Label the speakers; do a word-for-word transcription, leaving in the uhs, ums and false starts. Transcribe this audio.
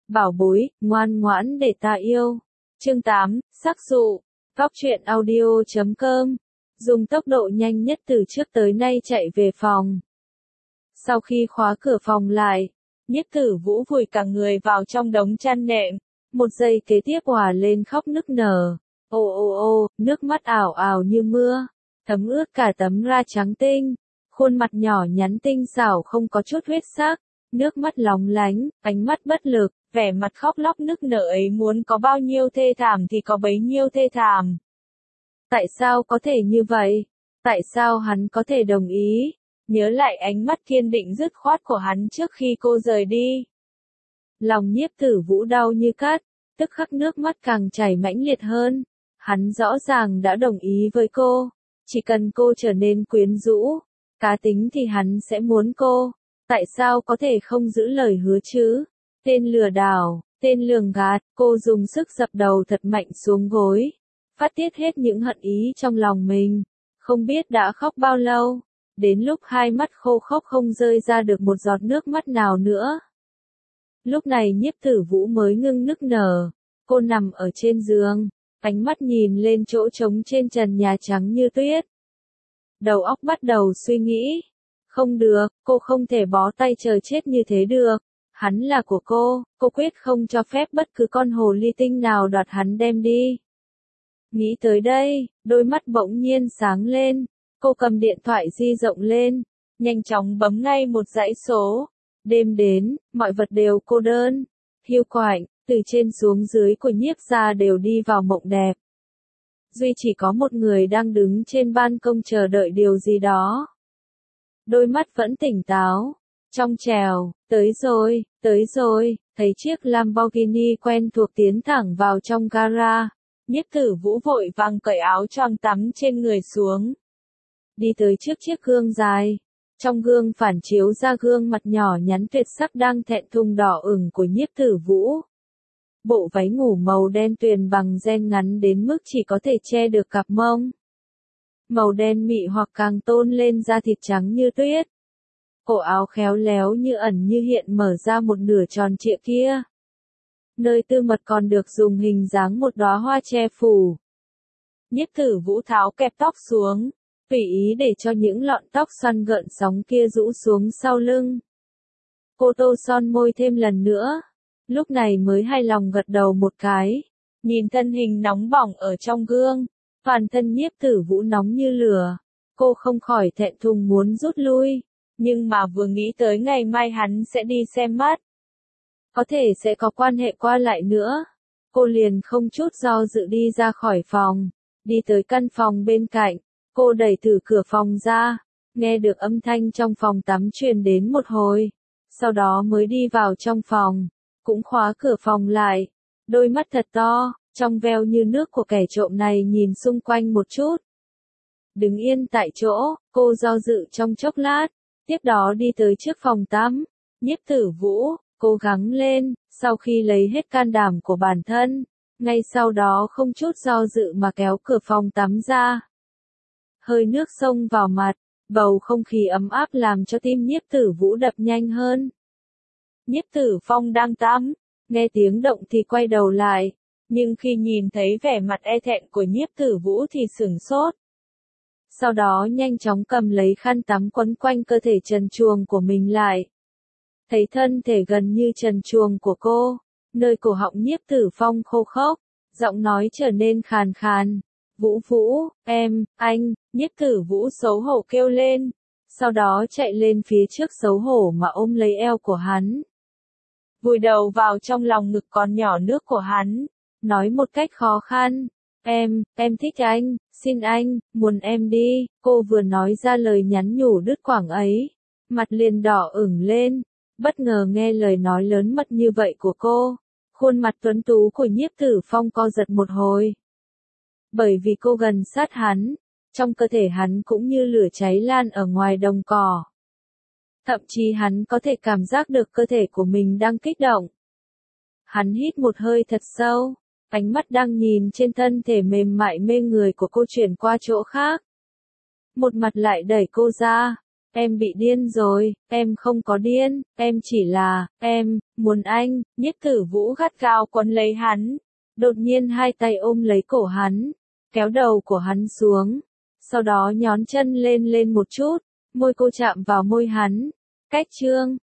Speaker 1: bảo bối, ngoan ngoãn để ta yêu. Chương tám, sắc dụ. Góc truyện audio chấm com. Dùng tốc độ nhanh nhất từ trước tới nay chạy về phòng. Sau khi khóa cửa phòng lại, Nhiếp Tử Vũ vùi cả người vào trong đống chăn nệm, một giây kế tiếp òa lên khóc nức nở. Ô ô ô, nước mắt ảo ảo như mưa, thấm ướt cả tấm da trắng tinh, khuôn mặt nhỏ nhắn tinh xảo không có chút huyết sắc, nước mắt lóng lánh, ánh mắt bất lực, vẻ mặt khóc lóc nức nở ấy muốn có bao nhiêu thê thảm thì có bấy nhiêu thê thảm. Tại sao có thể như vậy? Tại sao hắn có thể đồng ý? Nhớ lại ánh mắt kiên định dứt khoát của hắn trước khi cô rời đi. Lòng Nhiếp Tử Vũ đau như cắt, tức khắc nước mắt càng chảy mãnh liệt hơn. Hắn rõ ràng đã đồng ý với cô, chỉ cần cô trở nên quyến rũ, cá tính thì hắn sẽ muốn cô. Tại sao có thể không giữ lời hứa chứ? Tên lừa đảo, tên lường gạt, cô dùng sức dập đầu thật mạnh xuống gối, phát tiết hết những hận ý trong lòng mình. Không biết đã khóc bao lâu, đến lúc hai mắt khô khốc không rơi ra được một giọt nước mắt nào nữa. Lúc này Nhiếp Tử Vũ mới ngưng nức nở, cô nằm ở trên giường, ánh mắt nhìn lên chỗ trống trên trần nhà trắng như tuyết. Đầu óc bắt đầu suy nghĩ. Không được, cô không thể bó tay chờ chết như thế được. Hắn là của cô, cô quyết không cho phép bất cứ con hồ ly tinh nào đoạt hắn đem đi. Nghĩ tới đây, đôi mắt bỗng nhiên sáng lên, cô cầm điện thoại di động lên, nhanh chóng bấm ngay một dãy số. Đêm đến, mọi vật đều cô đơn, hiu quạnh, từ trên xuống dưới của Nhiếp gia đều đi vào mộng đẹp. Duy chỉ có một người đang đứng trên ban công chờ đợi điều gì đó. Đôi mắt vẫn tỉnh táo, trong trèo, tới rồi, tới rồi, thấy chiếc Lamborghini quen thuộc tiến thẳng vào trong gara. Nhiếp Tử Vũ vội vàng cởi áo choàng tắm trên người xuống. Đi tới trước chiếc gương dài. Trong gương phản chiếu ra gương mặt nhỏ nhắn tuyệt sắc đang thẹn thùng đỏ ửng của Nhiếp Tử Vũ. Bộ váy ngủ màu đen tuyền bằng ren ngắn đến mức chỉ có thể che được cặp mông. Màu đen mịn hoặc càng tôn lên da thịt trắng như tuyết. Cổ áo khéo léo như ẩn như hiện mở ra một nửa tròn trịa kia. Nơi tư mật còn được dùng hình dáng một đóa hoa che phủ. Nhiếp Tử Vũ tháo kẹp tóc xuống, tùy ý để cho những lọn tóc xoăn gợn sóng kia rũ xuống sau lưng. Cô tô son môi thêm lần nữa, lúc này mới hài lòng gật đầu một cái, nhìn thân hình nóng bỏng ở trong gương, toàn thân Nhiếp Tử Vũ nóng như lửa, cô không khỏi thẹn thùng muốn rút lui, nhưng mà vừa nghĩ tới ngày mai hắn sẽ đi xem mắt, có thể sẽ có quan hệ qua lại nữa, cô liền không chút do dự đi ra khỏi phòng, đi tới căn phòng bên cạnh. Cô đẩy thử cửa phòng ra, nghe được âm thanh trong phòng tắm truyền đến một hồi, sau đó mới đi vào trong phòng, cũng khóa cửa phòng lại, đôi mắt thật to, trong veo như nước của kẻ trộm này nhìn xung quanh một chút. Đứng yên tại chỗ, cô do dự trong chốc lát, tiếp đó đi tới trước phòng tắm, Nhiếp Tử Vũ, cố gắng lên, sau khi lấy hết can đảm của bản thân, ngay sau đó không chút do dự mà kéo cửa phòng tắm ra. Hơi nước xông vào mặt, bầu không khí ấm áp làm cho tim Nhiếp Tử Vũ đập nhanh hơn. Nhiếp Tử Phong đang tắm, nghe tiếng động thì quay đầu lại, nhưng khi nhìn thấy vẻ mặt e thẹn của Nhiếp Tử Vũ thì sửng sốt. Sau đó nhanh chóng cầm lấy khăn tắm quấn quanh cơ thể trần truồng của mình lại. Thấy thân thể gần như trần truồng của cô, nơi cổ họng Nhiếp Tử Phong khô khốc, giọng nói trở nên khàn khàn. Vũ Vũ, em, anh, Nhiếp Tử Vũ xấu hổ kêu lên, sau đó chạy lên phía trước xấu hổ mà ôm lấy eo của hắn. Vùi đầu vào trong lòng ngực còn nhỏ nước của hắn, nói một cách khó khăn, em, em thích anh, xin anh, muốn em đi, cô vừa nói ra lời nhắn nhủ đứt quãng ấy, mặt liền đỏ ửng lên, bất ngờ nghe lời nói lớn mật như vậy của cô, khuôn mặt tuấn tú của Nhiếp Tử Phong co giật một hồi. Bởi vì cô gần sát hắn, trong cơ thể hắn cũng như lửa cháy lan ở ngoài đồng cỏ. Thậm chí hắn có thể cảm giác được cơ thể của mình đang kích động. Hắn hít một hơi thật sâu, ánh mắt đang nhìn trên thân thể mềm mại mê người của cô chuyển qua chỗ khác. Một mặt lại đẩy cô ra, Em bị điên rồi, em không có điên, em chỉ là, em, muốn anh, Nhiếp Tử Vũ gắt gao quấn lấy hắn, đột nhiên hai tay ôm lấy cổ hắn, kéo đầu của hắn xuống, sau đó nhón chân lên lên một chút, môi cô chạm vào môi hắn, cách chương